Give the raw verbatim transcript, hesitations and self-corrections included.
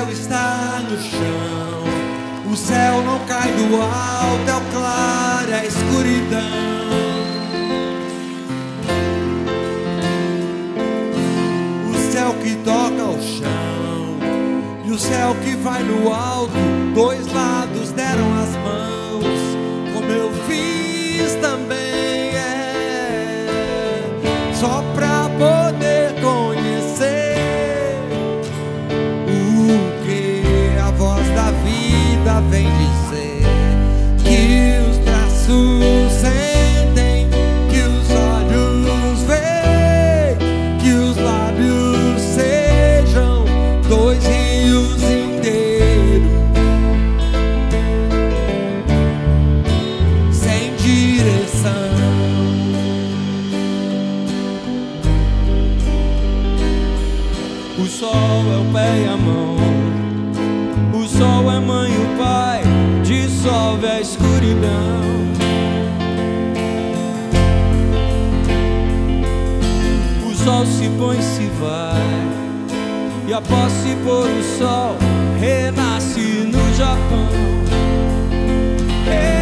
céu está no chão, o céu não cai do alto, é o claro, é a escuridão. O céu que toca o chão e o céu que vai no alto, dois lados deram as mãos, como eu fiz também, é, só pra poder conhecer o que a voz da vida vem dizer, que os braços sentem, que os olhos veem, que os lábios sejam dois rios inteiros, sem direção. O sol é o pé e a mão, o sol é mãe e o pai, dissolve a escuridão. O sol se põe e se vai, e após se pôr o sol, renasce no Japão.